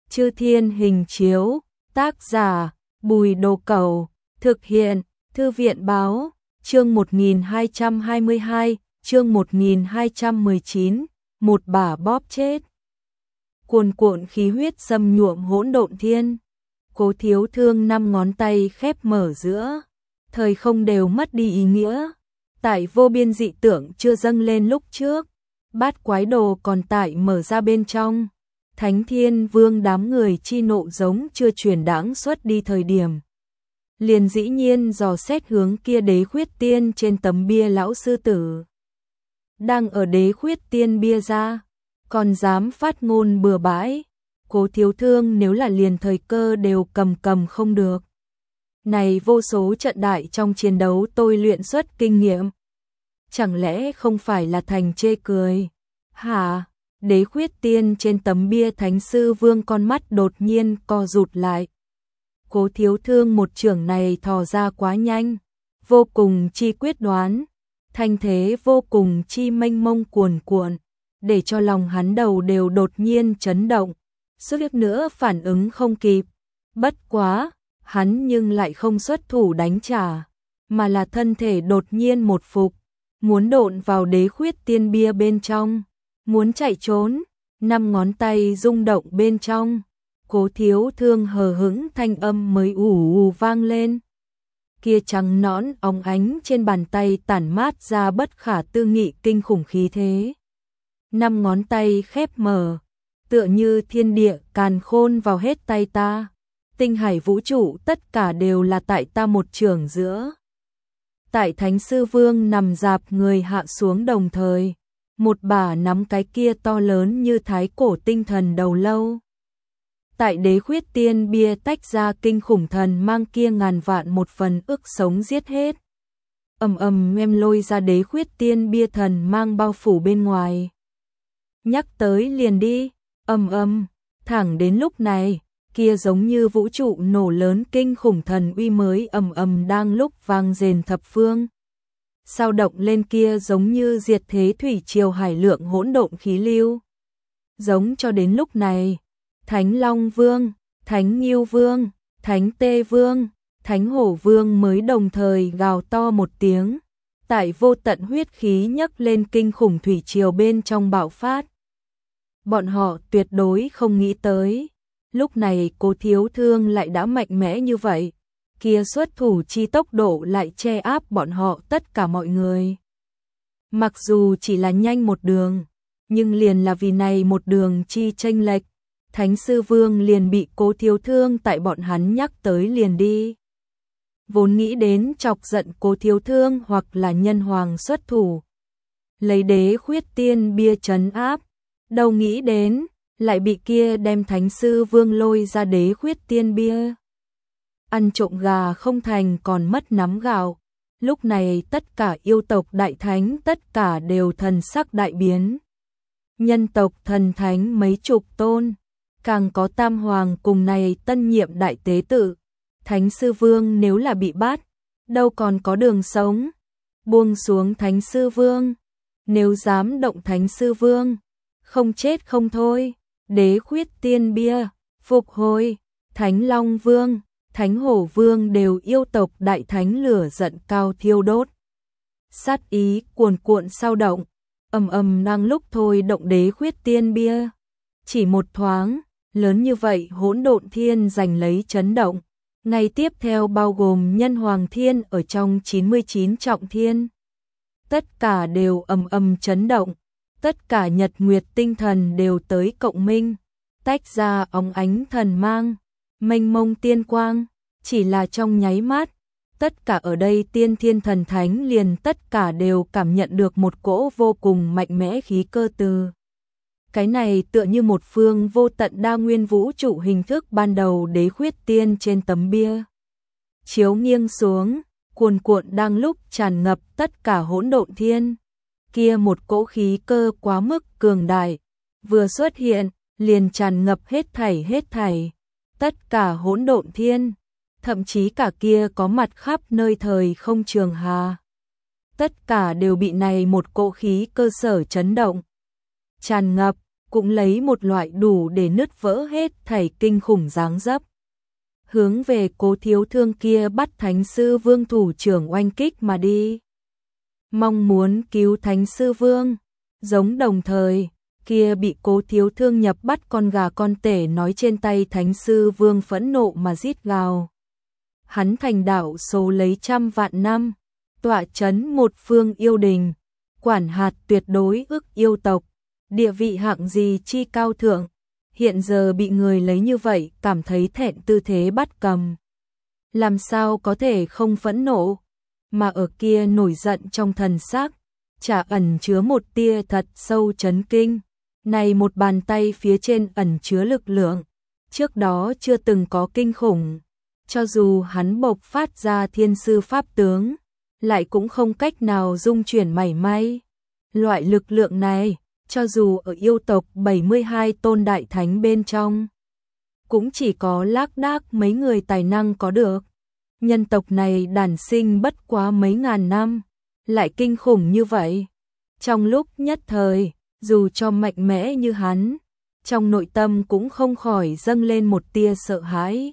Chư Thiên Hình Chiếu, tác giả Bùi Đồ Cẩu, thực hiện Thư viện Báo, chương 1222, chương 1219, một bả bóp chết. Cuồn cuộn khí huyết xâm nhuộm hỗn độn thiên. Cố Thiếu Thương 5 ngón tay khép mở giữa, thời không đều mất đi ý nghĩa. Tại vô biên dị tưởng chưa dâng lên lúc trước, bát quái đồ còn tại mở ra bên trong. Thánh Thiên Vương đám người chi nộ giống chưa truyền đãng xuất đi thời điểm. Liền dĩ nhiên dò xét hướng kia Đế Khuyết Tiên trên tấm bia lão sư tử. Đang ở Đế Khuyết Tiên bia ra, còn dám phát ngôn bừa bãi. Cố Thiếu Thương nếu là liền thời cơ đều cầm không được. Này vô số trận đại trong chiến đấu tôi luyện xuất kinh nghiệm. Chẳng lẽ không phải là thành chê cười? Hả? Đế Khuyết Tiên trên tấm bia Thánh Sư Vương con mắt đột nhiên co rụt lại. Cố Thiếu Thương một chưởng này thò ra quá nhanh, vô cùng chi quyết đoán, thanh thế vô cùng chi mênh mông cuồn cuộn, để cho lòng hắn đầu đều đột nhiên chấn động, suýt nữa phản ứng không kịp. Bất quá, hắn nhưng lại không xuất thủ đánh trả, mà là thân thể đột nhiên một phục, muốn độn vào Đế Khuyết Tiên bia bên trong, muốn chạy trốn, 5 ngón tay rung động bên trong. Cố Thiếu Thương hờ hững thanh âm mới ù vang lên. Kia trắng nõn óng ánh trên bàn tay tản mát ra bất khả tư nghị kinh khủng khí thế. 5 ngón tay khép mở, tựa như thiên địa càn khôn vào hết tay ta. Tinh hải vũ trụ tất cả đều là tại ta một chưởng giữa. Tại Thánh Sư Vương nằm dạp người hạ xuống đồng thời, một bà nắm cái kia to lớn như thái cổ tinh thần đầu lâu. Tại Đế Khuyết Tiên bia tách ra kinh khủng thần mang kia ngàn vạn một phần ức sống giết hết. Em lôi ra Đế Khuyết Tiên bia thần mang bao phủ bên ngoài. Nhắc tới liền đi, thẳng đến lúc này, kia giống như vũ trụ nổ lớn kinh khủng thần uy mới đang lúc vang rền thập phương. Sao động lên kia giống như diệt thế thủy triều hải lượng hỗn độn khí lưu. Giống cho đến lúc này, Thánh Long Vương, Thánh Ngưu Vương, Thánh Tê Vương, Thánh Hổ Vương mới đồng thời gào to một tiếng, tại vô tận huyết khí nhấc lên kinh khủng thủy triều bên trong bạo phát. Bọn họ tuyệt đối không nghĩ tới, lúc này Cố Thiếu Thương lại đã mạnh mẽ như vậy, kia xuất thủ chi tốc độ lại che áp bọn họ tất cả mọi người. Mặc dù chỉ là nhanh một đường, nhưng liền là vì này một đường chi chênh lệch, Thánh Sư Vương liền bị Cố Thiếu Thương tại bọn hắn nhắc tới liền đi. Vốn nghĩ đến chọc giận Cố Thiếu Thương hoặc là nhân hoàng xuất thủ, lấy Đế Khuyết Tiên bia trấn áp, đâu nghĩ đến, lại bị kia đem Thánh Sư Vương lôi ra Đế Khuyết Tiên bia. Ăn trộm gà không thành còn mất nắm gạo, lúc này tất cả yêu tộc đại thánh tất cả đều thần sắc đại biến. Nhân tộc thần thánh mấy chục tôn, càng có Tam Hoàng cùng này tân nhiệm đại tế tự. Thánh Sư Vương nếu là bị bắt, đâu còn có đường sống. Buông xuống Thánh Sư Vương, nếu dám động Thánh Sư Vương, không chết không thôi. Đế Khuyết Tiên bia, phục hồi, Thánh Long Vương, Thánh Hổ Vương đều yêu tộc đại thánh lửa giận cao thiêu đốt. Sát ý cuồn cuộn sao động, đang lúc thôi động Đế Khuyết Tiên bia. Chỉ một thoáng, lớn như vậy hỗn độn thiên giành lấy chấn động. Ngày tiếp theo bao gồm nhân hoàng thiên ở trong 99 trọng thiên. Tất cả đều chấn động, tất cả nhật nguyệt tinh thần đều tới cộng minh, tách ra óng ánh thần mang, mênh mông tiên quang, chỉ là trong nháy mắt, tất cả ở đây tiên thiên thần thánh liền tất cả đều cảm nhận được một cỗ vô cùng mạnh mẽ khí cơ từ. Cái này tựa như một phương vô tận đa nguyên vũ trụ hình thức ban đầu Đế Khuyết Tiên trên tấm bia. Chiếu nghiêng xuống, cuồn cuộn đang lúc tràn ngập tất cả hỗn độn thiên. Kia một cỗ khí cơ quá mức cường đại, vừa xuất hiện, liền tràn ngập hết thảy. Tất cả hỗn độn thiên, thậm chí cả kia có mặt khắp nơi thời không trường hà. Tất cả đều bị này một cỗ khí cơ sở chấn động. Tràn ngập, cũng lấy một loại đủ để nứt vỡ hết thảy kinh khủng dáng dấp. Hướng về Cố Thiếu Thương kia bắt Thánh Sư Vương thủ trưởng oanh kích mà đi. Mong muốn cứu Thánh Sư Vương, giống đồng thời, kia bị Cố Thiếu Thương nhập bắt con gà con tể nói trên tay Thánh Sư Vương phẫn nộ mà rít gào. Hắn thành đạo số lấy trăm vạn năm, tọa chấn một phương yêu đình, quản hạt tuyệt đối ức yêu tộc, địa vị hạng gì chi cao thượng, hiện giờ bị người lấy như vậy cảm thấy thẹn tư thế bắt cầm. Làm sao có thể không phẫn nộ, mà ở kia nổi giận trong thần sắc, chả ẩn chứa một tia thật sâu chấn kinh. Này một bàn tay phía trên ẩn chứa lực lượng, trước đó chưa từng có kinh khủng, cho dù hắn bộc phát ra thiên sư pháp tướng, lại cũng không cách nào dung chuyển mảy may. Loại lực lượng này, cho dù ở yêu tộc 72 tôn đại thánh bên trong, cũng chỉ có lác đác mấy người tài năng có được. Nhân tộc này đản sinh bất quá mấy ngàn năm, lại kinh khủng như vậy. Trong lúc nhất thời, dù cho mạnh mẽ như hắn, trong nội tâm cũng không khỏi dâng lên một tia sợ hãi.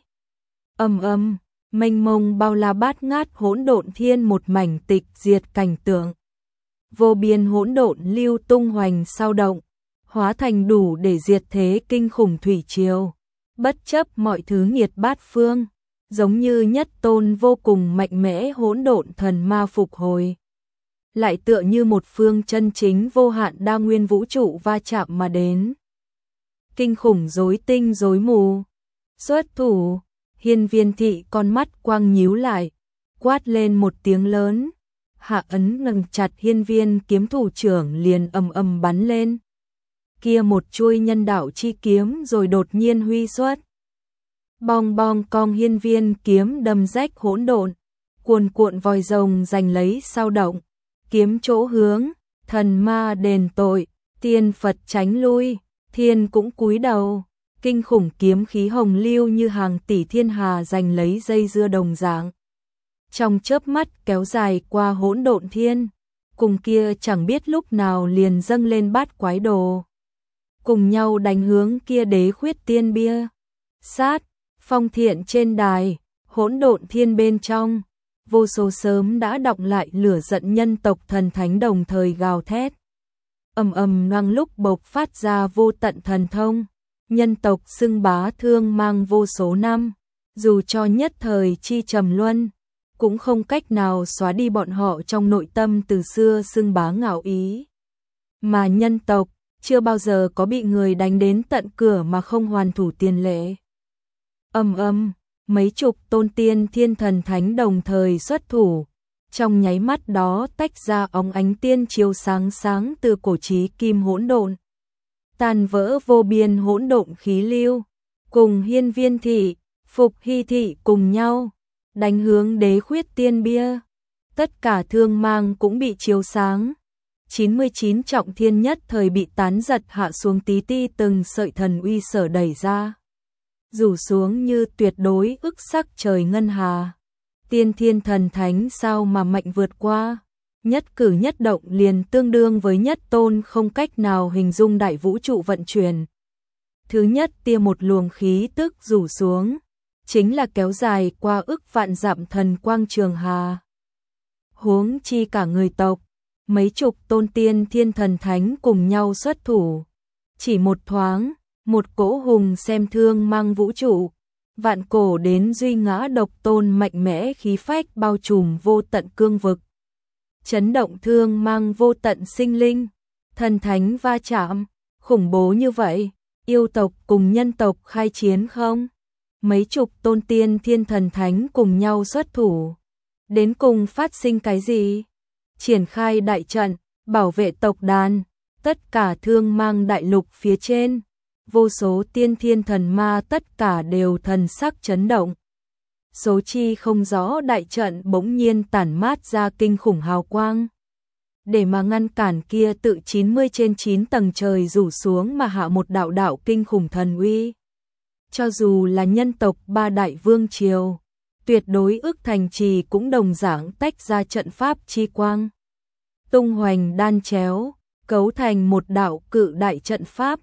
Mênh mông bao la bát ngát hỗn độn thiên một mảnh tịch diệt cảnh tượng. Vô biên hỗn độn lưu tung hoành sao động, hóa thành đủ để diệt thế kinh khủng thủy triều, bất chấp mọi thứ nghiệt bát phương, giống như nhất tôn vô cùng mạnh mẽ hỗn độn thần ma phục hồi. Lại tựa như một phương chân chính vô hạn đa nguyên vũ trụ va chạm mà đến. Kinh khủng rối tinh rối mù. Xuất thủ, Hiên Viên Thị con mắt quang nhíu lại, quát lên một tiếng lớn. Hạ ấn nâng chặt Hiên Viên kiếm thủ trưởng liền bắn lên. Kia một chuôi nhân đạo chi kiếm rồi đột nhiên huy xuất. Bong bong cong Hiên Viên kiếm đâm rách hỗn độn, cuồn cuộn vòi rồng giành lấy sao động. Kiếm chỗ hướng, thần ma đền tội, tiên Phật tránh lui, thiên cũng cúi đầu. Kinh khủng kiếm khí hồng lưu như hàng tỷ thiên hà giành lấy dây dưa đồng dạng. Trong chớp mắt kéo dài qua hỗn độn thiên, cùng kia chẳng biết lúc nào liền dâng lên bát quái đồ. Cùng nhau đánh hướng kia đế khuyết tiên bia. Sát, phong thiện trên đài, hỗn độn thiên bên trong. Vô số sớm đã đọng lại lửa giận nhân tộc thần thánh đồng thời gào thét. Loang lúc bộc phát ra vô tận thần thông. Nhân tộc xưng bá thương mang vô số năm, dù cho nhất thời chi trầm luân, cũng không cách nào xóa đi bọn họ trong nội tâm từ xưa xưng bá ngạo ý. Mà nhân tộc, chưa bao giờ có bị người đánh đến tận cửa mà không hoàn thủ tiền lệ. Mấy chục tôn tiên thiên thần thánh đồng thời xuất thủ, trong nháy mắt đó tách ra óng ánh tiên chiếu sáng sáng từ cổ chí kim hỗn độn. Tàn vỡ vô biên hỗn độn khí lưu, cùng Hiên Viên Thị, Phục Hy Thị cùng nhau, đánh hướng đế khuyết tiên bia. Tất cả thương mang cũng bị chiếu sáng. 99 trọng thiên nhất thời bị tán giật hạ xuống tí ti từng sợi thần uy sở đẩy ra. Rủ xuống như tuyệt đối ức sắc trời ngân hà. Tiên thiên thần thánh sao mà mạnh vượt qua. Nhất cử nhất động liền tương đương với nhất tôn không cách nào hình dung đại vũ trụ vận chuyển. Thứ nhất tia một luồng khí tức rủ xuống, chính là kéo dài qua ức vạn dặm thần quang trường hà. Huống chi cả người tộc, mấy chục tôn tiên thiên thần thánh cùng nhau xuất thủ. Chỉ một thoáng, một cỗ hùng xem thương mang vũ trụ, vạn cổ đến duy ngã độc tôn mạnh mẽ khí phách bao trùm vô tận cương vực. Chấn động thương mang vô tận sinh linh, thần thánh va chạm, khủng bố như vậy, yêu tộc cùng nhân tộc khai chiến không? Mấy chục tôn tiên thiên thần thánh cùng nhau xuất thủ. Đến cùng phát sinh cái gì? Triển khai đại trận, bảo vệ tộc đàn, tất cả thương mang đại lục phía trên. Vô số tiên thiên thần ma tất cả đều thần sắc chấn động. Số chi không rõ đại trận bỗng nhiên tản mát ra kinh khủng hào quang. Để mà ngăn cản kia tự 90 trên 9 tầng trời rủ xuống mà hạ một đạo đạo kinh khủng thần uy. Cho dù là nhân tộc ba đại vương triều, tuyệt đối ức thành trì cũng đồng dạng tách ra trận pháp chi quang. Tung hoành đan chéo, cấu thành một đạo cự đại trận pháp,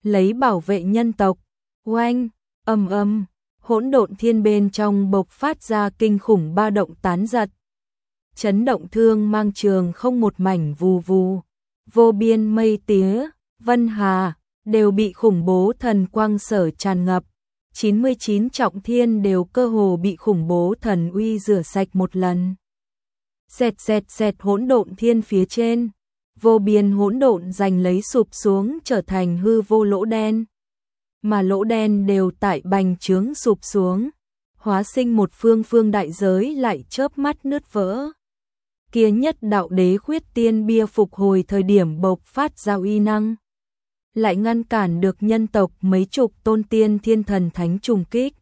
lấy bảo vệ nhân tộc. Oanh, ầm ầm, hỗn độn thiên bên trong bộc phát ra kinh khủng ba động tán giật. Chấn động thương mang trường không một mảnh vù vù, vô biên mây tía, vân hà, đều bị khủng bố thần quang sở tràn ngập. 99 trọng thiên đều cơ hồ bị khủng bố thần uy rửa sạch một lần. Xẹt xẹt xẹt hỗn độn thiên phía trên, vô biên hỗn độn giành lấy sụp xuống trở thành hư vô lỗ đen. Mà lỗ đen đều tại bành trướng sụp xuống, hóa sinh một phương phương đại giới lại chớp mắt nứt vỡ. Kia nhất đạo đế khuyết tiên bia phục hồi thời điểm bộc phát ra uy năng, lại ngăn cản được nhân tộc mấy chục tôn tiên thiên thần thánh trùng kích.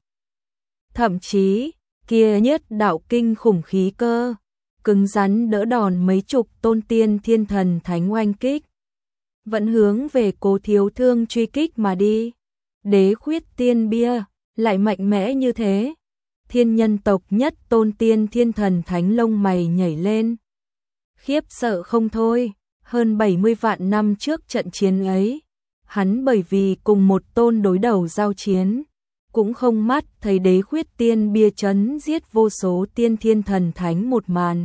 Thậm chí, kia nhất đạo kinh khủng khí cơ, cứng rắn đỡ đòn mấy chục tôn tiên thiên thần thánh oanh kích, vẫn hướng về Cố Thiếu Thương truy kích mà đi. Đế khuyết tiên bia, lại mạnh mẽ như thế. Thiên nhân tộc nhất tôn tiên thiên thần thánh lông mày nhảy lên. Khiếp sợ không thôi, hơn 70 vạn năm trước trận chiến ấy, hắn bởi vì cùng một tôn đối đầu giao chiến, cũng không mắt thấy đế khuyết tiên bia chấn giết vô số tiên thiên thần thánh một màn.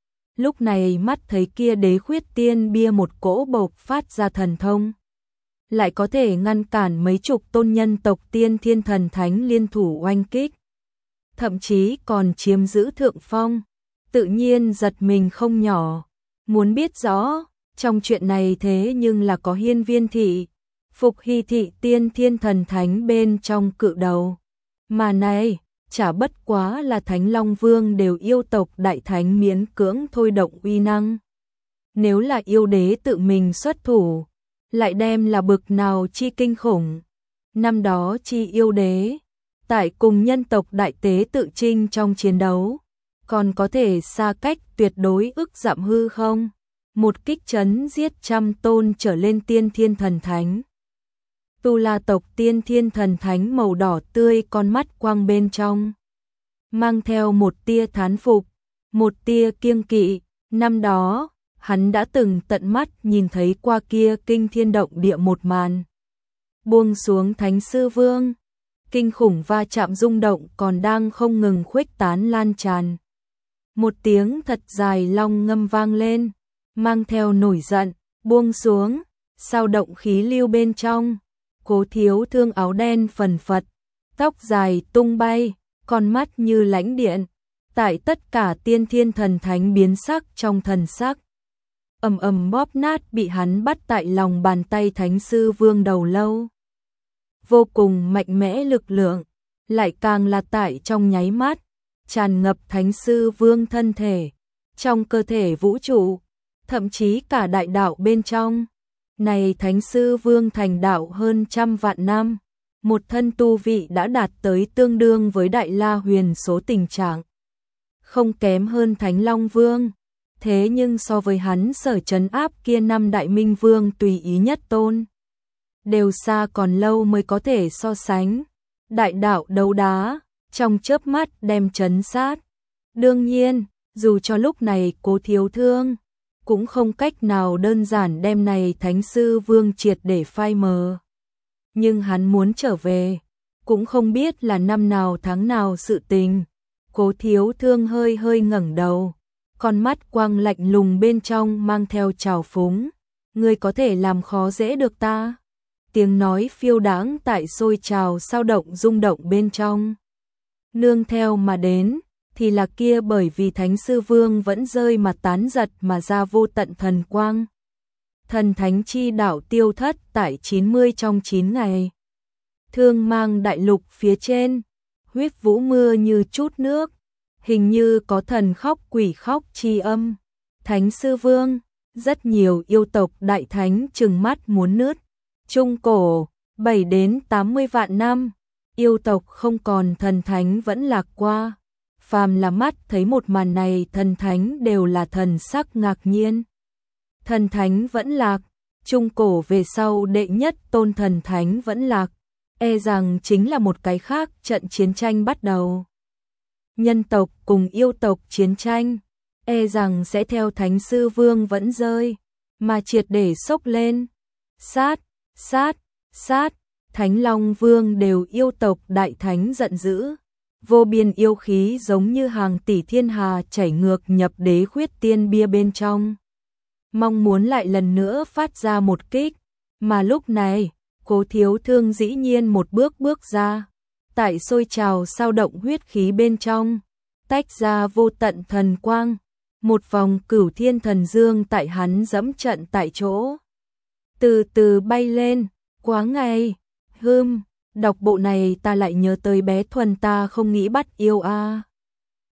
Lúc này mắt thấy kia đế khuyết tiên bia một cỗ bộc phát ra thần thông, lại có thể ngăn cản mấy chục tôn nhân tộc tiên thiên thần thánh liên thủ oanh kích, thậm chí còn chiếm giữ thượng phong, tự nhiên giật mình không nhỏ. Muốn biết rõ, trong chuyện này thế nhưng là có Hiên Viên Thị, Phục Hy Thị tiên thiên thần thánh bên trong cự đầu. Mà này, chả bất quá là Thánh Long Vương đều yêu tộc đại thánh miễn cưỡng thôi động uy năng. Nếu là yêu đế tự mình xuất thủ, lại đem là bực nào chi kinh khủng. Năm đó chi yêu đế, tại cùng nhân tộc đại tế tự trinh trong chiến đấu, còn có thể xa cách tuyệt đối ức dặm hư không? Một kích chấn giết trăm tôn trở lên tiên thiên thần thánh. Tu La tộc tiên thiên thần thánh màu đỏ tươi con mắt quang bên trong, mang theo một tia thán phục, một tia kiêng kỵ. Năm đó, hắn đã từng tận mắt nhìn thấy qua kia kinh thiên động địa một màn. Buông xuống Thánh Sư Vương, kinh khủng va chạm rung động còn đang không ngừng khuếch tán lan tràn. Một tiếng thật dài long ngâm vang lên, mang theo nổi giận, buông xuống, sao động khí lưu bên trong. Cố Thiếu Thương áo đen phần phật, tóc dài tung bay, con mắt như lãnh điện, tại tất cả tiên thiên thần thánh biến sắc trong thần sắc. Ầm ầm bóp nát bị hắn bắt tại lòng bàn tay Thánh Sư Vương đầu lâu. Vô cùng mạnh mẽ lực lượng, lại càng là tại trong nháy mắt, tràn ngập Thánh Sư Vương thân thể, trong cơ thể vũ trụ, thậm chí cả đại đạo bên trong. Này Thánh Sư Vương thành đạo hơn trăm vạn năm, một thân tu vị đã đạt tới tương đương với Đại La Huyền số tình trạng, không kém hơn Thánh Long Vương. Thế nhưng so với hắn sở trấn áp kia năm Đại Minh Vương tùy ý nhất tôn, đều xa còn lâu mới có thể so sánh. Đại đạo đấu đá, trong chớp mắt đem trấn sát. Đương nhiên, dù cho lúc này Cố Thiếu Thương cũng không cách nào đơn giản đem này Thánh Sư Vương triệt để phai mờ. Nhưng hắn muốn trở về, cũng không biết là năm nào tháng nào sự tình. Cố Thiếu Thương hơi hơi ngẩng đầu, con mắt quang lạnh lùng bên trong mang theo trào phúng. Ngươi có thể làm khó dễ được ta? Tiếng nói phiêu đãng tại sôi trào sao động rung động bên trong. Nương theo mà đến, thì là kia bởi vì Thánh Sư Vương vẫn rơi mà tán giật mà ra vô tận thần quang. Thần thánh chi đạo tiêu thất tại 90 trong 9 ngày. Thương mang đại lục phía trên, huyết vũ mưa như chút nước, hình như có thần khóc quỷ khóc chi âm. Thánh Sư Vương, rất nhiều yêu tộc đại thánh trừng mắt muốn nứt. Trung cổ, 7 đến 80 vạn năm, yêu tộc không còn thần thánh vẫn lạc qua. Phàm là mắt thấy một màn này thần thánh đều là thần sắc ngạc nhiên. Thần thánh vẫn lạc, trung cổ về sau đệ nhất tôn thần thánh vẫn lạc, e rằng chính là một cái khác trận chiến tranh bắt đầu. Nhân tộc cùng yêu tộc chiến tranh, e rằng sẽ theo Thánh Sư Vương vẫn rơi, mà triệt để sốc lên. Sát, sát, Thánh Long Vương đều yêu tộc đại thánh giận dữ. Vô biên yêu khí giống như hàng tỷ thiên hà chảy ngược nhập đế khuyết tiên bia bên trong. Mong muốn lại lần nữa phát ra một kích, mà lúc này, Cố Thiếu Thương dĩ nhiên một bước bước ra, tại sôi trào sao động huyết khí bên trong, tách ra vô tận thần quang, một vòng cửu thiên thần dương tại hắn dẫm trận tại chỗ. Từ từ bay lên, quá ngày, đọc bộ này ta lại nhớ tới bé Thuần ta không nghĩ bắt yêu a.